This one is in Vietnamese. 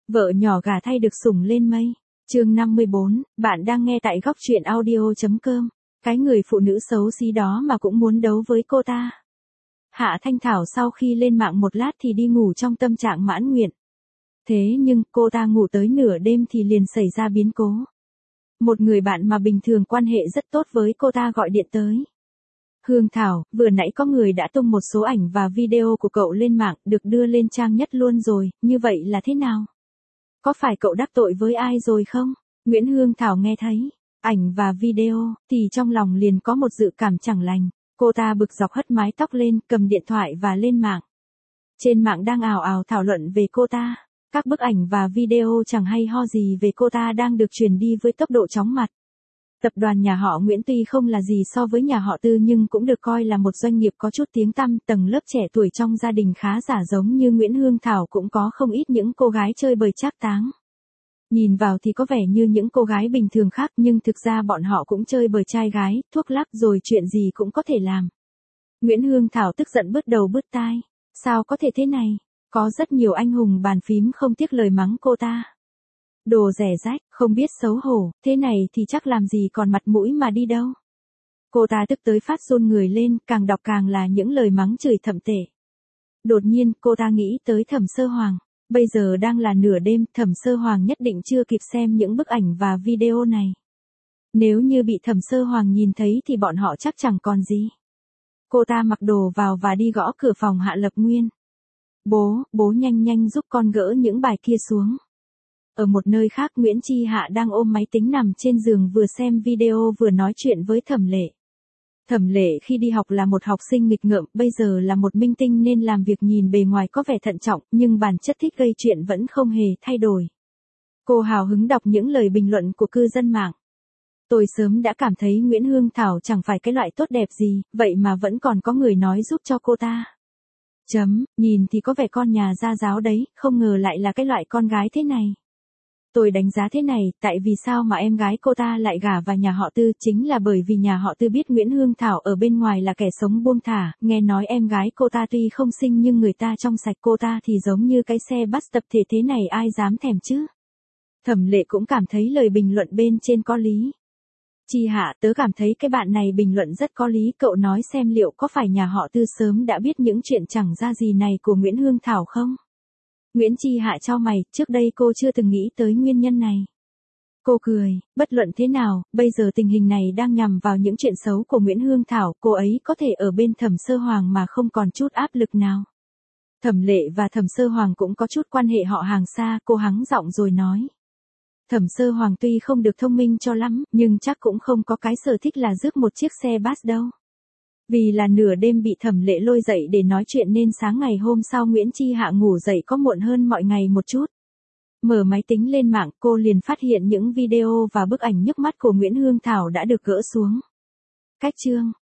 Vợ nhỏ gả thay được sủng lên mây. Chương 54, bạn đang nghe tại góc truyện audio.com. Cái người phụ nữ xấu xí đó mà cũng muốn đấu với cô ta. Hạ Thanh Thảo sau khi lên mạng một lát thì đi ngủ trong tâm trạng mãn nguyện. Thế nhưng cô ta ngủ tới nửa đêm thì liền xảy ra biến cố. Một người bạn mà bình thường quan hệ rất tốt với cô ta gọi điện tới. Hương Thảo, vừa nãy có người đã tung một số ảnh và video của cậu lên mạng, được đưa lên trang nhất luôn rồi, như vậy là thế nào? Có phải cậu đắc tội với ai rồi không? Nguyễn Hương Thảo nghe thấy ảnh và video, thì trong lòng liền có một dự cảm chẳng lành. Cô ta bực dọc hất mái tóc lên, cầm điện thoại và lên mạng. Trên mạng đang ào ào thảo luận về cô ta. Các bức ảnh và video chẳng hay ho gì về cô ta đang được truyền đi với tốc độ chóng mặt. Tập đoàn nhà họ Nguyễn tuy không là gì so với nhà họ Tư nhưng cũng được coi là một doanh nghiệp có chút tiếng tăm, tầng lớp trẻ tuổi trong gia đình khá giả giống như Nguyễn Hương Thảo cũng có không ít những cô gái chơi bời trác táng. Nhìn vào thì có vẻ như những cô gái bình thường khác nhưng thực ra bọn họ cũng chơi bời trai gái, thuốc lắc rồi chuyện gì cũng có thể làm. Nguyễn Hương Thảo tức giận bứt đầu bứt tai. Sao có thể thế này? Có rất nhiều anh hùng bàn phím không tiếc lời mắng cô ta. Đồ rẻ rách, không biết xấu hổ, thế này thì chắc làm gì còn mặt mũi mà đi đâu. Cô ta tức tới phát run người lên, càng đọc càng là những lời mắng chửi thậm tệ. Đột nhiên, cô ta nghĩ tới Thẩm Sơ Hoàng. Bây giờ đang là nửa đêm, Thẩm Sơ Hoàng nhất định chưa kịp xem những bức ảnh và video này. Nếu như bị Thẩm Sơ Hoàng nhìn thấy thì bọn họ chắc chẳng còn gì. Cô ta mặc đồ vào và đi gõ cửa phòng Hạ Lập Nguyên. Bố nhanh nhanh giúp con gỡ những bài kia xuống. Ở một nơi khác Nguyễn Chi Hạ đang ôm máy tính nằm trên giường vừa xem video vừa nói chuyện với Thẩm Lệ. Thẩm Lệ khi đi học là một học sinh nghịch ngợm, bây giờ là một minh tinh nên làm việc nhìn bề ngoài có vẻ thận trọng, nhưng bản chất thích gây chuyện vẫn không hề thay đổi. Cô hào hứng đọc những lời bình luận của cư dân mạng. Tôi sớm đã cảm thấy Nguyễn Hương Thảo chẳng phải cái loại tốt đẹp gì, vậy mà vẫn còn có người nói giúp cho cô ta. Nhìn thì có vẻ con nhà gia giáo đấy, không ngờ lại là cái loại con gái thế này. Tôi đánh giá thế này, tại vì sao mà em gái cô ta lại gả vào nhà họ Tư, chính là bởi vì nhà họ Tư biết Nguyễn Hương Thảo ở bên ngoài là kẻ sống buông thả, nghe nói em gái cô ta tuy không xinh nhưng người ta trong sạch, cô ta thì giống như cái xe bus tập thể thế này ai dám thèm chứ. Thẩm Lệ cũng cảm thấy lời bình luận bên trên có lý. Chi Hạ, tớ cảm thấy cái bạn này bình luận rất có lý, cậu nói xem liệu có phải nhà họ Tư sớm đã biết những chuyện chẳng ra gì này của Nguyễn Hương Thảo không? Nguyễn Chi Hạ chau mày, trước đây cô chưa từng nghĩ tới nguyên nhân này. Cô cười, bất luận thế nào, bây giờ tình hình này đang nhằm vào những chuyện xấu của Nguyễn Hương Thảo, cô ấy có thể ở bên Thẩm Sơ Hoàng mà không còn chút áp lực nào. Thẩm Lệ và Thẩm Sơ Hoàng cũng có chút quan hệ họ hàng xa, cô hắng giọng rồi nói. Thẩm Sơ Hoàng tuy không được thông minh cho lắm, nhưng chắc cũng không có cái sở thích là rước một chiếc xe bus đâu. Vì là nửa đêm bị Thẩm Lệ lôi dậy để nói chuyện nên sáng ngày hôm sau Nguyễn Chi Hạ ngủ dậy có muộn hơn mọi ngày một chút. Mở máy tính lên mạng cô liền phát hiện những video và bức ảnh nhức mắt của Nguyễn Hương Thảo đã được gỡ xuống. Cách chương